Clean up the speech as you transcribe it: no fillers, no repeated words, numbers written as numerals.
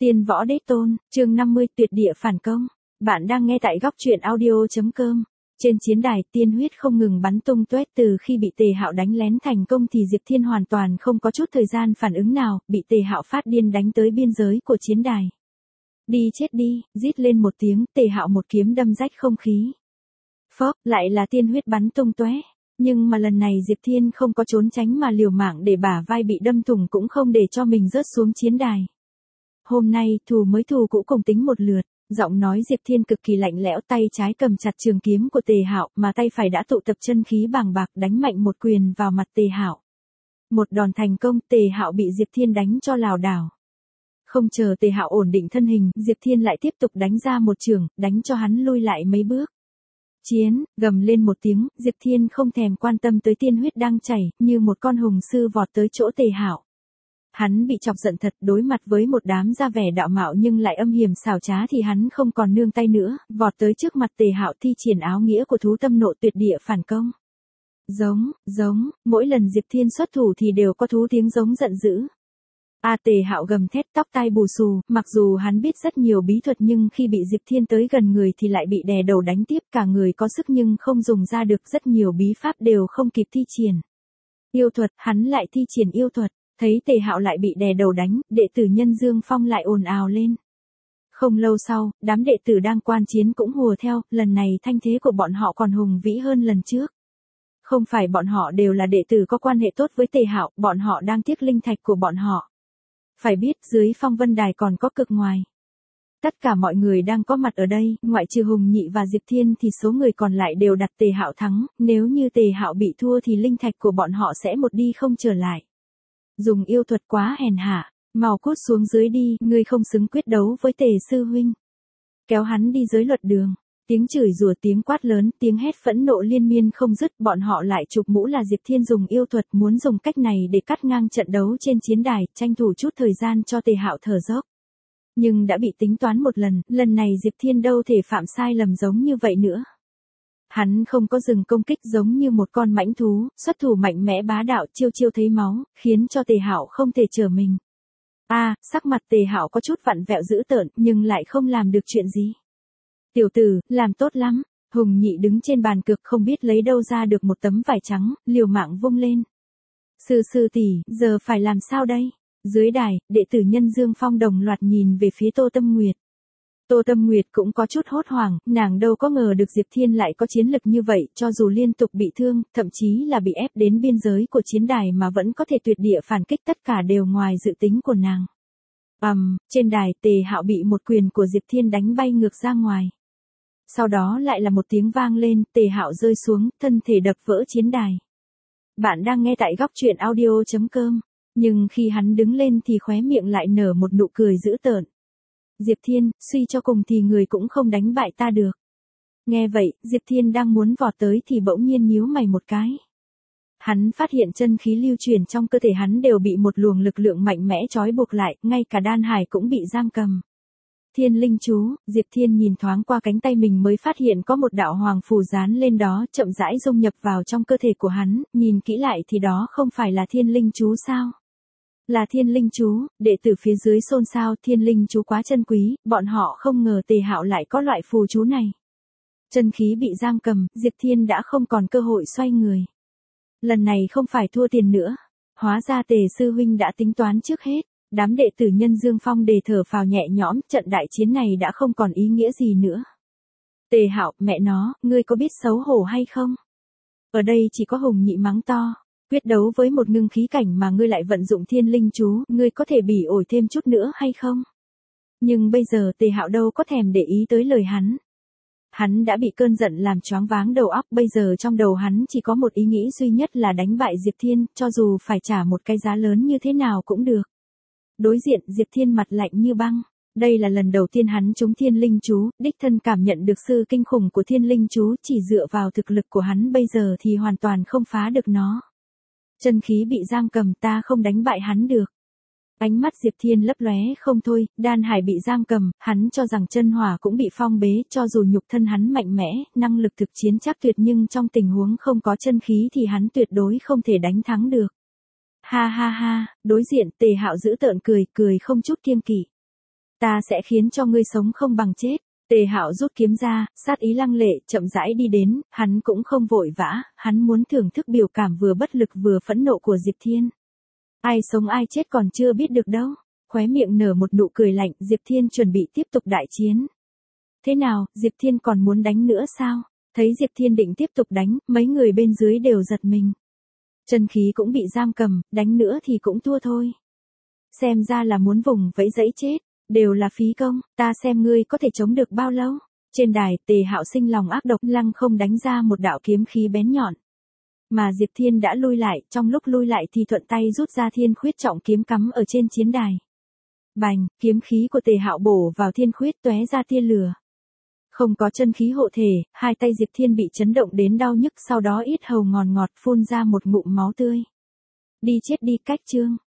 Tiên võ đế tôn, chương 50 tuyệt địa phản công. Bạn đang nghe tại góc truyện audio.com. Trên chiến đài tiên huyết không ngừng bắn tung tóe, từ khi bị Tề Hạo đánh lén thành công thì Diệp Thiên hoàn toàn không có chút thời gian phản ứng nào, bị Tề Hạo phát điên đánh tới biên giới của chiến đài. Đi chết đi, rít lên một tiếng, Tề Hạo một kiếm đâm rách không khí. Phốc, lại là tiên huyết bắn tung tóe. Nhưng mà lần này Diệp Thiên không có trốn tránh mà liều mạng để bả vai bị đâm thủng, cũng không để cho mình rớt xuống chiến đài. Hôm nay, thù mới thù cũ cùng tính một lượt, giọng nói Diệp Thiên cực kỳ lạnh lẽo, tay trái cầm chặt trường kiếm của Tề Hạo, mà tay phải đã tụ tập chân khí bàng bạc đánh mạnh một quyền vào mặt Tề Hạo. Một đòn thành công, Tề Hạo bị Diệp Thiên đánh cho lảo đảo. Không chờ Tề Hạo ổn định thân hình, Diệp Thiên lại tiếp tục đánh ra một chưởng, đánh cho hắn lui lại mấy bước. Chiến, gầm lên một tiếng, Diệp Thiên không thèm quan tâm tới tiên huyết đang chảy, như một con hùng sư vọt tới chỗ Tề Hạo. Hắn bị chọc giận thật, đối mặt với một đám da vẻ đạo mạo nhưng lại âm hiểm xảo trá thì hắn không còn nương tay nữa, vọt tới trước mặt Tề Hạo thi triển áo nghĩa của thú tâm nộ tuyệt địa phản công. Giống, mỗi lần Diệp Thiên xuất thủ thì đều có thú tiếng giống giận dữ. Tề Hạo gầm thét, tóc tai bù xù, mặc dù hắn biết rất nhiều bí thuật nhưng khi bị Diệp Thiên tới gần người thì lại bị đè đầu đánh tiếp, cả người có sức nhưng không dùng ra được, rất nhiều bí pháp đều không kịp thi triển. Yêu thuật, hắn lại thi triển yêu thuật. Thấy Tề Hạo lại bị đè đầu đánh, đệ tử Nhân Dương Phong lại ồn ào lên. Không lâu sau, đám đệ tử đang quan chiến cũng hùa theo, lần này thanh thế của bọn họ còn hùng vĩ hơn lần trước. Không phải bọn họ đều là đệ tử có quan hệ tốt với Tề Hạo, bọn họ đang tiếc linh thạch của bọn họ. Phải biết, dưới phong vân đài còn có cực ngoài. Tất cả mọi người đang có mặt ở đây, ngoại trừ Hùng Nhị và Diệp Thiên thì số người còn lại đều đặt Tề Hạo thắng, nếu như Tề Hạo bị thua thì linh thạch của bọn họ sẽ một đi không trở lại. Dùng yêu thuật quá hèn hạ, mau cút xuống dưới đi, ngươi không xứng quyết đấu với Tề sư huynh. Kéo hắn đi dưới luật đường. Tiếng chửi rủa, tiếng quát lớn, tiếng hét phẫn nộ liên miên không dứt, bọn họ lại chụp mũ là Diệp Thiên dùng yêu thuật, muốn dùng cách này để cắt ngang trận đấu trên chiến đài, tranh thủ chút thời gian cho Tề Hạo thở dốc. Nhưng đã bị tính toán một lần này Diệp Thiên đâu thể phạm sai lầm giống như vậy nữa. Hắn không có dừng công kích, giống như một con mãnh thú, xuất thủ mạnh mẽ bá đạo, chiêu chiêu thấy máu, khiến cho Tề Hạo không thể trở mình. Sắc mặt Tề Hạo có chút vặn vẹo dữ tợn, nhưng lại không làm được chuyện gì. Tiểu tử, làm tốt lắm. Hùng Nhị đứng trên bàn cược không biết lấy đâu ra được một tấm vải trắng, liều mạng vung lên. Sư tỷ, giờ phải làm sao đây? Dưới đài, đệ tử Nhân Dương Phong đồng loạt nhìn về phía Tô Tâm Nguyệt. Tô Tâm Nguyệt cũng có chút hốt hoảng, nàng đâu có ngờ được Diệp Thiên lại có chiến lực như vậy, cho dù liên tục bị thương, thậm chí là bị ép đến biên giới của chiến đài mà vẫn có thể tuyệt địa phản kích, tất cả đều ngoài dự tính của nàng. Trên đài, Tề Hạo bị một quyền của Diệp Thiên đánh bay ngược ra ngoài. Sau đó lại là một tiếng vang lên, Tề Hạo rơi xuống, thân thể đập vỡ chiến đài. Bạn đang nghe tại góc truyện audio.com, nhưng khi hắn đứng lên thì khóe miệng lại nở một nụ cười dữ tợn. Diệp Thiên, suy cho cùng thì người cũng không đánh bại ta được. Nghe vậy, Diệp Thiên đang muốn vọt tới thì bỗng nhiên nhíu mày một cái. Hắn phát hiện chân khí lưu truyền trong cơ thể hắn đều bị một luồng lực lượng mạnh mẽ trói buộc lại, ngay cả đan hải cũng bị giam cầm. Thiên linh chú, Diệp Thiên nhìn thoáng qua cánh tay mình mới phát hiện có một đạo hoàng phù dán lên đó, chậm rãi dung nhập vào trong cơ thể của hắn, nhìn kỹ lại thì đó không phải là thiên linh chú sao? Là thiên linh chú, đệ tử phía dưới xôn xao, thiên linh chú quá chân quý, bọn họ không ngờ Tề Hạo lại có loại phù chú này. Chân khí bị giam cầm, Diệp Thiên đã không còn cơ hội xoay người. Lần này không phải thua tiền nữa, hóa ra Tề sư huynh đã tính toán trước hết. Đám đệ tử Nhân Dương Phong đề thở phào nhẹ nhõm, trận đại chiến này đã không còn ý nghĩa gì nữa. Tề Hạo, mẹ nó, ngươi có biết xấu hổ hay không? Ở đây chỉ có Hùng Nhị mắng to. Quyết đấu với một ngưng khí cảnh mà ngươi lại vận dụng thiên linh chú, ngươi có thể bỉ ổi thêm chút nữa hay không? Nhưng bây giờ Tề Hạo đâu có thèm để ý tới lời hắn. Hắn đã bị cơn giận làm choáng váng đầu óc, bây giờ trong đầu hắn chỉ có một ý nghĩ duy nhất là đánh bại Diệp Thiên, cho dù phải trả một cái giá lớn như thế nào cũng được. Đối diện, Diệp Thiên mặt lạnh như băng. Đây là lần đầu tiên hắn trúng thiên linh chú, đích thân cảm nhận được sự kinh khủng của thiên linh chú, chỉ dựa vào thực lực của hắn bây giờ thì hoàn toàn không phá được nó. Chân khí bị giam cầm, ta không đánh bại hắn được. Ánh mắt Diệp Thiên lấp lóe không thôi, đan hải bị giam cầm, hắn cho rằng chân hỏa cũng bị phong bế, cho dù nhục thân hắn mạnh mẽ, năng lực thực chiến chắc tuyệt nhưng trong tình huống không có chân khí thì hắn tuyệt đối không thể đánh thắng được. Ha, đối diện Tề Hạo giữ tợn cười không chút kiêng kỵ. Ta sẽ khiến cho ngươi sống không bằng chết. Tề Hạo rút kiếm ra, sát ý lăng lệ, chậm rãi đi đến, hắn cũng không vội vã, hắn muốn thưởng thức biểu cảm vừa bất lực vừa phẫn nộ của Diệp Thiên. Ai sống ai chết còn chưa biết được đâu. Khóe miệng nở một nụ cười lạnh, Diệp Thiên chuẩn bị tiếp tục đại chiến. Thế nào, Diệp Thiên còn muốn đánh nữa sao? Thấy Diệp Thiên định tiếp tục đánh, mấy người bên dưới đều giật mình. Chân khí cũng bị giam cầm, đánh nữa thì cũng thua thôi. Xem ra là muốn vùng vẫy dẫy chết, đều là phí công, ta xem ngươi có thể chống được bao lâu. Trên đài, Tề Hạo sinh lòng ác độc, lăng không đánh ra một đạo kiếm khí bén nhọn. Mà Diệp Thiên đã lui lại, trong lúc lui lại thì thuận tay rút ra Thiên Khuyết trọng kiếm cắm ở trên chiến đài. Bành, kiếm khí của Tề Hạo bổ vào Thiên Khuyết tóe ra tia lửa. Không có chân khí hộ thể, hai tay Diệp Thiên bị chấn động đến đau nhức, sau đó yết hầu ngọt ngọt phun ra một ngụm máu tươi. Đi chết đi, cách chương.